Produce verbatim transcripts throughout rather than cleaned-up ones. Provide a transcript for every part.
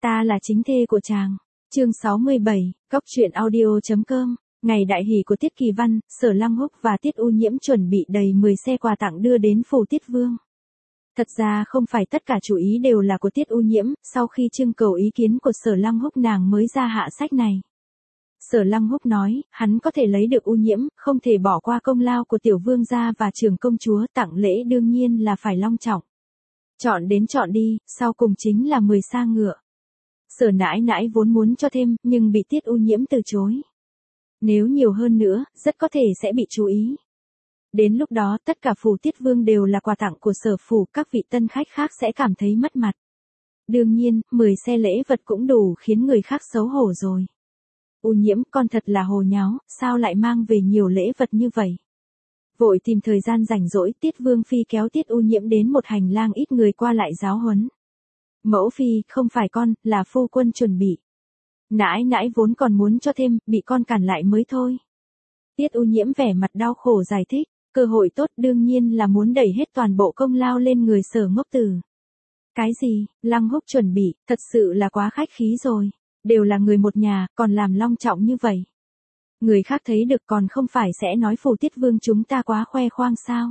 Ta là chính thê của chàng. Chương sáu mươi bảy, Cóc truyện audio chấm com. Ngày đại hỷ của Tiết Kỳ Văn, Sở Lăng Húc và Tiết U Nhiễm chuẩn bị đầy mười xe quà tặng đưa đến phủ Tiết Vương. Thật ra không phải tất cả chủ ý đều là của Tiết U Nhiễm, sau khi trưng cầu ý kiến của Sở Lăng Húc nàng mới ra hạ sách này. Sở Lăng Húc nói, hắn có thể lấy được U Nhiễm, không thể bỏ qua công lao của tiểu vương gia và trưởng công chúa, tặng lễ đương nhiên là phải long trọng. Chọn đến chọn đi, sau cùng chính là mười xa ngựa. Sở nãi nãi vốn muốn cho thêm, nhưng bị Tiết U Nhiễm từ chối. Nếu nhiều hơn nữa, rất có thể sẽ bị chú ý. Đến lúc đó tất cả phủ Tiết Vương đều là quà tặng của sở phủ, các vị tân khách khác sẽ cảm thấy mất mặt. Đương nhiên, mười xe lễ vật cũng đủ khiến người khác xấu hổ rồi. U Nhiễm, con thật là hồ nháo, sao lại mang về nhiều lễ vật như vậy? Vội tìm thời gian rảnh rỗi, Tiết Vương phi kéo Tiết U Nhiễm đến một hành lang ít người qua lại giáo huấn. Mẫu phi, không phải con, là phu quân chuẩn bị. Nãi nãi vốn còn muốn cho thêm, bị con cản lại mới thôi. Tiết U Nhiễm vẻ mặt đau khổ giải thích, cơ hội tốt đương nhiên là muốn đẩy hết toàn bộ công lao lên người Sở Ngốc Tử. Cái gì, Lăng Húc chuẩn bị, thật sự là quá khách khí rồi. Đều là người một nhà, còn làm long trọng như vậy. Người khác thấy được còn không phải sẽ nói phủ Tiết Vương chúng ta quá khoe khoang sao.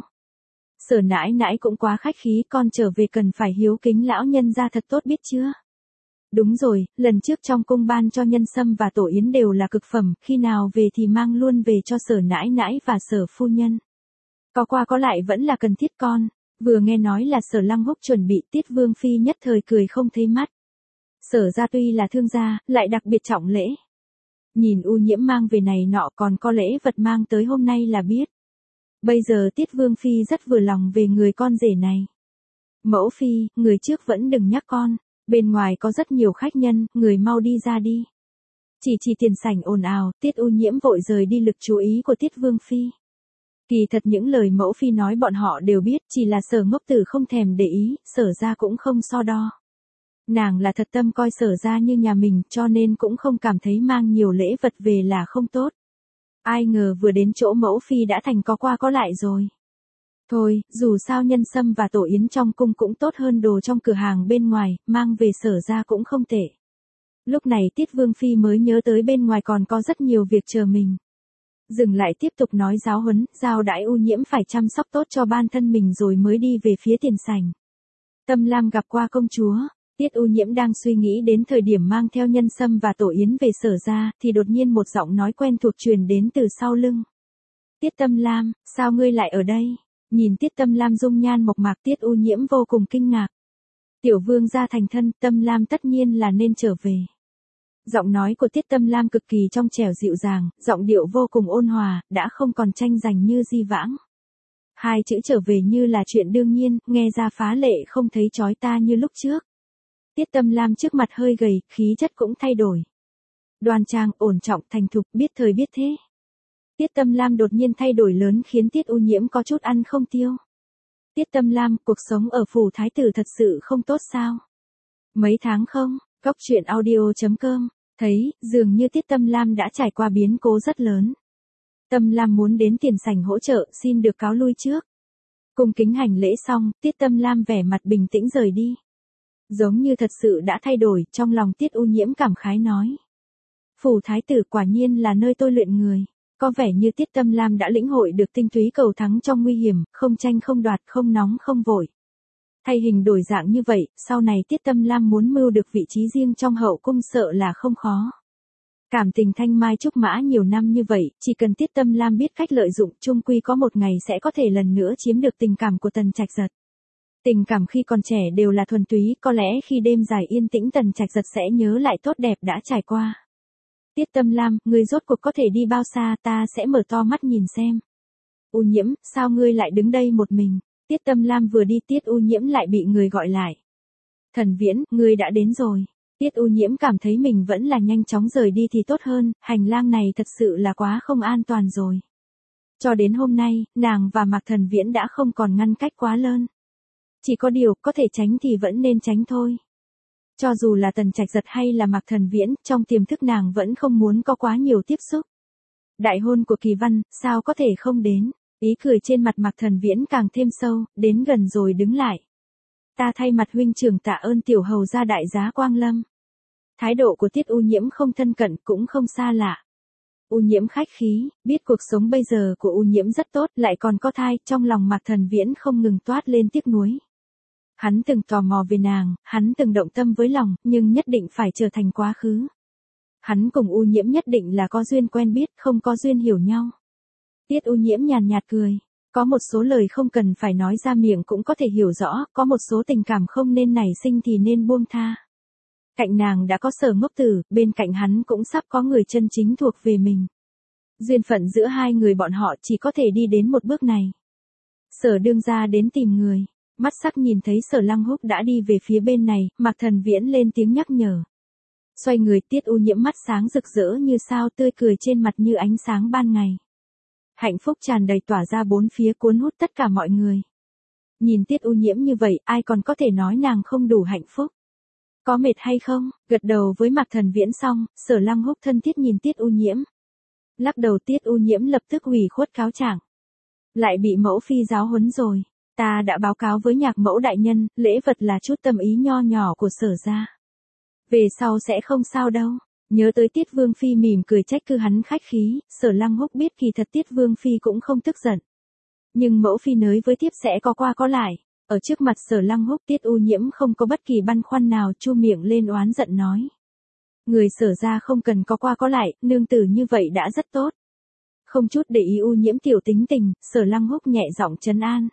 Sở nãi nãi cũng quá khách khí, con trở về cần phải hiếu kính lão nhân gia thật tốt biết chưa. Đúng rồi, lần trước trong cung ban cho nhân sâm và tổ yến đều là cực phẩm, khi nào về thì mang luôn về cho sở nãi nãi và sở phu nhân. Có qua có lại vẫn là cần thiết con. Vừa nghe nói là Sở Lăng Húc chuẩn bị, Tiết Vương phi nhất thời cười không thấy mắt. Sở gia tuy là thương gia, lại đặc biệt trọng lễ. Nhìn U Nhiễm mang về này nọ còn có lễ vật mang tới hôm nay là biết. Bây giờ Tiết Vương phi rất vừa lòng về người con rể này. Mẫu phi, người trước vẫn đừng nhắc con, bên ngoài có rất nhiều khách nhân, người mau đi ra đi. Chỉ chỉ tiền sảnh ồn ào, Tiết U Nhiễm vội rời đi lực chú ý của Tiết Vương phi. Kỳ thật những lời mẫu phi nói bọn họ đều biết, chỉ là Sở Ngốc Tử không thèm để ý, Sở gia cũng không so đo. Nàng là thật tâm coi Sở gia như nhà mình, cho nên cũng không cảm thấy mang nhiều lễ vật về là không tốt. Ai ngờ vừa đến chỗ mẫu phi đã thành có qua có lại rồi. Thôi, dù sao nhân sâm và tổ yến trong cung cũng tốt hơn đồ trong cửa hàng bên ngoài, mang về Sở gia cũng không tệ. Lúc này Tiết Vương phi mới nhớ tới bên ngoài còn có rất nhiều việc chờ mình. Dừng lại tiếp tục nói giáo huấn, giao đãi U Nhiễm phải chăm sóc tốt cho bản thân mình rồi mới đi về phía tiền sảnh. Tâm Lam gặp qua công chúa. Tiết U Nhiễm đang suy nghĩ đến thời điểm mang theo nhân sâm và tổ yến về Sở gia, thì đột nhiên một giọng nói quen thuộc truyền đến từ sau lưng. Tiết Tâm Lam, sao ngươi lại ở đây? Nhìn Tiết Tâm Lam dung nhan mộc mạc, Tiết U Nhiễm vô cùng kinh ngạc. Tiểu vương gia thành thân, Tâm Lam tất nhiên là nên trở về. Giọng nói của Tiết Tâm Lam cực kỳ trong trẻo dịu dàng, giọng điệu vô cùng ôn hòa, đã không còn tranh giành như di vãng. Hai chữ trở về như là chuyện đương nhiên, nghe ra phá lệ không thấy chói ta như lúc trước. Tiết Tâm Lam trước mặt hơi gầy, khí chất cũng thay đổi. Đoan trang, ổn trọng, thành thục, biết thời biết thế. Tiết Tâm Lam đột nhiên thay đổi lớn khiến Tiết U Nhiễm có chút ăn không tiêu. Tiết Tâm Lam, cuộc sống ở phủ thái tử thật sự không tốt sao? Mấy tháng không? Cóc truyện audio chấm com, thấy, dường như Tiết Tâm Lam đã trải qua biến cố rất lớn. Tâm Lam muốn đến tiền sảnh hỗ trợ, xin được cáo lui trước. Cung kính hành lễ xong, Tiết Tâm Lam vẻ mặt bình tĩnh rời đi. Giống như thật sự đã thay đổi, trong lòng Tiết U Nhiễm cảm khái nói. Phủ thái tử quả nhiên là nơi tôi luyện người. Có vẻ như Tiết Tâm Lam đã lĩnh hội được tinh túy cầu thắng trong nguy hiểm, không tranh không đoạt, không nóng không vội. Thay hình đổi dạng như vậy, sau này Tiết Tâm Lam muốn mưu được vị trí riêng trong hậu cung sợ là không khó. Cảm tình thanh mai trúc mã nhiều năm như vậy, chỉ cần Tiết Tâm Lam biết cách lợi dụng, chung quy có một ngày sẽ có thể lần nữa chiếm được tình cảm của Tần Trạch Giật. Tình cảm khi còn trẻ đều là thuần túy, có lẽ khi đêm dài yên tĩnh Tần Trạch Giật sẽ nhớ lại tốt đẹp đã trải qua. Tiết Tâm Lam, ngươi rốt cuộc có thể đi bao xa, ta sẽ mở to mắt nhìn xem. U Nhiễm, sao ngươi lại đứng đây một mình? Tiết Tâm Lam vừa đi, Tiết U Nhiễm lại bị người gọi lại. Thần Viễn, ngươi đã đến rồi. Tiết U Nhiễm cảm thấy mình vẫn là nhanh chóng rời đi thì tốt hơn, hành lang này thật sự là quá không an toàn rồi. Cho đến hôm nay, nàng và Mạc Thần Viễn đã không còn ngăn cách quá lớn. Chỉ có điều, có thể tránh thì vẫn nên tránh thôi. Cho dù là Tần Trạch Giật hay là Mạc Thần Viễn, trong tiềm thức nàng vẫn không muốn có quá nhiều tiếp xúc. Đại hôn của Kỳ Văn, sao có thể không đến? Ý cười trên mặt Mạc Thần Viễn càng thêm sâu, đến gần rồi đứng lại. Ta thay mặt huynh trưởng tạ ơn tiểu hầu gia đại giá Quang Lâm. Thái độ của Tiết U Nhiễm không thân cận cũng không xa lạ. U Nhiễm khách khí, biết cuộc sống bây giờ của U Nhiễm rất tốt, lại còn có thai, trong lòng Mạc Thần Viễn không ngừng toát lên tiếc nuối. Hắn từng tò mò về nàng, hắn từng động tâm với lòng, nhưng nhất định phải trở thành quá khứ. Hắn cùng U Nhiễm nhất định là có duyên quen biết, không có duyên hiểu nhau. Tiết U Nhiễm nhàn nhạt cười, có một số lời không cần phải nói ra miệng cũng có thể hiểu rõ, có một số tình cảm không nên nảy sinh thì nên buông tha. Cạnh nàng đã có Sở Ngốc Tử, bên cạnh hắn cũng sắp có người chân chính thuộc về mình. Duyên phận giữa hai người bọn họ chỉ có thể đi đến một bước này. Sở đương gia đến tìm người, mắt sắc nhìn thấy Sở Lăng Húc đã đi về phía bên này, Mạc Thần Viễn lên tiếng nhắc nhở. Xoay người, Tiết U Nhiễm mắt sáng rực rỡ như sao, tươi cười trên mặt như ánh sáng ban ngày. Hạnh phúc tràn đầy tỏa ra bốn phía, cuốn hút tất cả mọi người. Nhìn Tiết U Nhiễm như vậy, ai còn có thể nói nàng không đủ hạnh phúc. Có mệt hay không? Gật đầu với Mạc Thần Viễn xong, Sở Lăng Húc thân thiết nhìn Tiết U Nhiễm. Lắc đầu, Tiết U Nhiễm lập tức ủy khuất cáo trạng. Lại bị mẫu phi giáo huấn rồi. Ta đã báo cáo với Nhạc mẫu đại nhân, lễ vật là chút tâm ý nho nhỏ của Sở gia. Về sau sẽ không sao đâu. Nhớ tới Tiết Vương phi mỉm cười trách cứ hắn khách khí, Sở Lăng Húc biết kỳ thật Tiết Vương phi cũng không tức giận. Nhưng mẫu phi nới với tiếp sẽ có qua có lại. Ở trước mặt Sở Lăng Húc, Tiết U Nhiễm không có bất kỳ băn khoăn nào, chu miệng lên oán giận nói. Người Sở gia không cần có qua có lại, nương tử như vậy đã rất tốt. Không chút để ý U Nhiễm tiểu tính tình, Sở Lăng Húc nhẹ giọng trấn an.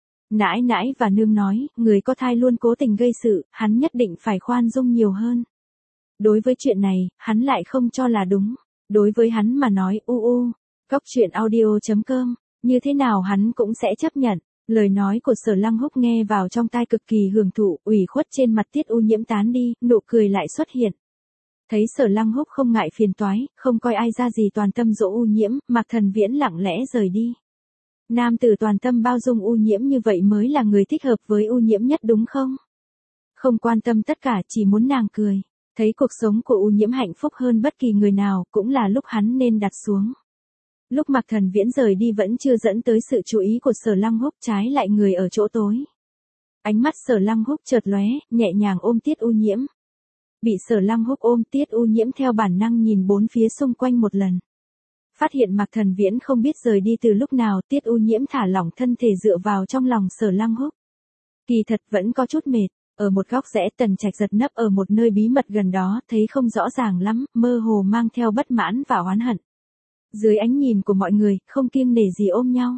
Nãi nãi và nương nói, người có thai luôn cố tình gây sự, hắn nhất định phải khoan dung nhiều hơn. Đối với chuyện này, hắn lại không cho là đúng. Đối với hắn mà nói, u u, góc truyện audio chấm com, như thế nào hắn cũng sẽ chấp nhận. Lời nói của Sở Lăng Húc nghe vào trong tai cực kỳ hưởng thụ, ủy khuất trên mặt Tiết U Nhiễm tán đi, nụ cười lại xuất hiện. Thấy Sở Lăng Húc không ngại phiền toái, không coi ai ra gì, toàn tâm dỗ U Nhiễm, Mạc Thần Viễn lặng lẽ rời đi. Nam tử toàn tâm bao dung U Nhiễm như vậy mới là người thích hợp với U Nhiễm nhất đúng không? Không quan tâm tất cả, chỉ muốn nàng cười. Thấy cuộc sống của U Nhiễm hạnh phúc hơn bất kỳ người nào, cũng là lúc hắn nên đặt xuống. Lúc Mạc Thần Viễn rời đi vẫn chưa dẫn tới sự chú ý của Sở Lăng Húc, trái lại người ở chỗ tối. Ánh mắt Sở Lăng Húc chợt lóe, nhẹ nhàng ôm Tiết U Nhiễm. Bị Sở Lăng Húc ôm, Tiết U Nhiễm theo bản năng nhìn bốn phía xung quanh một lần. Phát hiện Mạc Thần Viễn không biết rời đi từ lúc nào, Tiết U Nhiễm thả lỏng thân thể dựa vào trong lòng Sở Lăng Húc. Kỳ thật vẫn có chút mệt. Ở một góc rẽ, Tần Trạch giật nấp ở một nơi bí mật gần đó, thấy không rõ ràng lắm, mơ hồ mang theo bất mãn và oán hận. Dưới ánh nhìn của mọi người, không kiêng nể gì ôm nhau.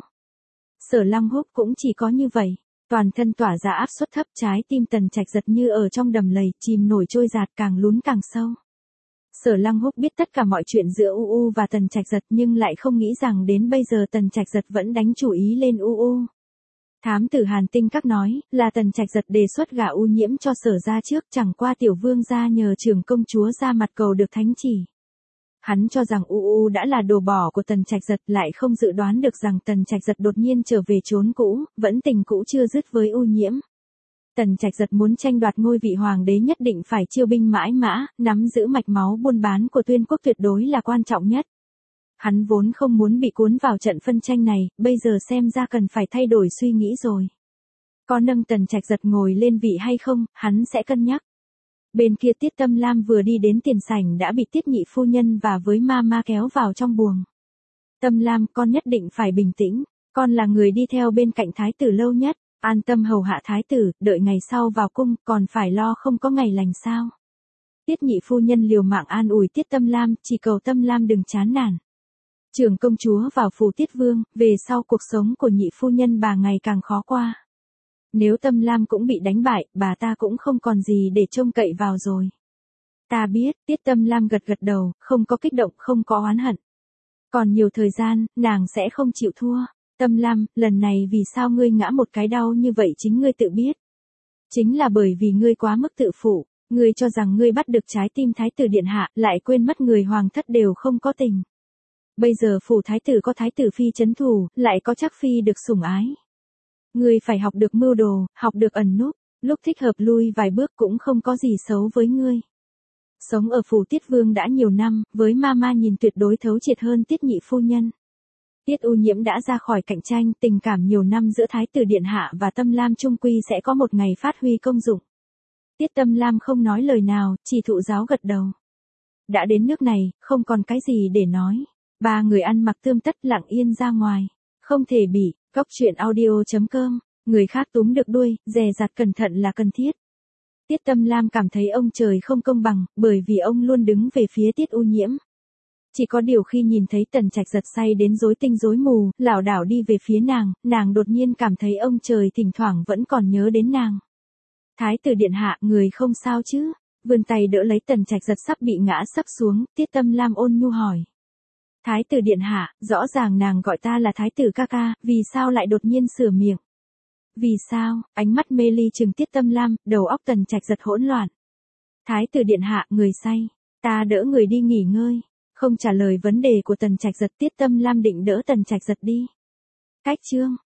Sở Lăng Húc cũng chỉ có như vậy, toàn thân tỏa ra áp suất thấp, trái tim Tần Trạch giật như ở trong đầm lầy, chìm nổi trôi dạt, càng lún càng sâu. Sở Lăng Húc biết tất cả mọi chuyện giữa U U và Tần Trạch giật, nhưng lại không nghĩ rằng đến bây giờ Tần Trạch giật vẫn đánh chủ ý lên U U. Thám tử Hàn Tinh Các nói, là Tần Trạch giật đề xuất gả U Nhiễm cho Sở gia trước, chẳng qua tiểu vương gia nhờ trưởng công chúa ra mặt cầu được thánh chỉ. Hắn cho rằng U U đã là đồ bỏ của Tần Trạch giật, lại không dự đoán được rằng Tần Trạch giật đột nhiên trở về chốn cũ, vẫn tình cũ chưa dứt với U Nhiễm. Tần Trạch giật muốn tranh đoạt ngôi vị hoàng đế nhất định phải chiêu binh mãi mã, nắm giữ mạch máu buôn bán của Tuyên quốc tuyệt đối là quan trọng nhất. Hắn vốn không muốn bị cuốn vào trận phân tranh này, bây giờ xem ra cần phải thay đổi suy nghĩ rồi. Có nâng Tần Trạch giật ngồi lên vị hay không, hắn sẽ cân nhắc. Bên kia Tiết Tâm Lam vừa đi đến tiền sảnh đã bị Tiết nhị phu nhân và với ma ma kéo vào trong buồng. Tâm Lam, con nhất định phải bình tĩnh, con là người đi theo bên cạnh thái tử lâu nhất, an tâm hầu hạ thái tử, đợi ngày sau vào cung, còn phải lo không có ngày lành sao. Tiết nhị phu nhân liều mạng an ủi Tiết Tâm Lam, chỉ cầu Tâm Lam đừng chán nản. Trưởng công chúa vào phủ Tiết Vương, về sau cuộc sống của nhị phu nhân bà ngày càng khó qua. Nếu Tâm Lam cũng bị đánh bại, bà ta cũng không còn gì để trông cậy vào rồi. Ta biết, Tiết Tâm Lam gật gật đầu, không có kích động, không có oán hận. Còn nhiều thời gian, nàng sẽ không chịu thua. Tâm Lam, lần này vì sao ngươi ngã một cái đau như vậy chính ngươi tự biết. Chính là bởi vì ngươi quá mức tự phụ, ngươi cho rằng ngươi bắt được trái tim thái tử điện hạ, lại quên mất người hoàng thất đều không có tình. Bây giờ phủ thái tử có thái tử phi trấn thủ, lại có Trác phi được sủng ái. Ngươi phải học được mưu đồ, học được ẩn núp, lúc thích hợp lui vài bước cũng không có gì xấu với ngươi. Sống ở phủ Tiết Vương đã nhiều năm, với ma ma nhìn tuyệt đối thấu triệt hơn Tiết nhị phu nhân. Tiết U Nhiễm đã ra khỏi cạnh tranh, tình cảm nhiều năm giữa thái tử điện hạ và Tâm Lam trung quy sẽ có một ngày phát huy công dụng. Tiết Tâm Lam không nói lời nào, chỉ thụ giáo gật đầu. Đã đến nước này, không còn cái gì để nói. Ba người ăn mặc tươm tất lặng yên ra ngoài. Không thể bị, cóc truyện audio.com, người khác túm được đuôi, dè dặt cẩn thận là cần thiết. Tiết Tâm Lam cảm thấy ông trời không công bằng, bởi vì ông luôn đứng về phía Tiết U Nhiễm. Chỉ có điều khi nhìn thấy Tần Trạch Giật say đến rối tinh rối mù, lảo đảo đi về phía nàng, nàng đột nhiên cảm thấy ông trời thỉnh thoảng vẫn còn nhớ đến nàng. Thái tử điện hạ, người không sao chứ? Vươn tay đỡ lấy Tần Trạch Giật sắp bị ngã sấp xuống, Tiết Tâm Lam ôn nhu hỏi. Thái tử điện hạ, rõ ràng nàng gọi ta là thái tử ca ca, vì sao lại đột nhiên sửa miệng? Vì sao? Ánh mắt mê ly trừng Tiết Tâm Lam, đầu óc Tần Trạch Giật hỗn loạn. Thái tử điện hạ, người say, ta đỡ người đi nghỉ ngơi. Không trả lời vấn đề của Tần Trạch Giật, Tiết Tâm Lam định đỡ Tần Trạch Giật đi. Cách chương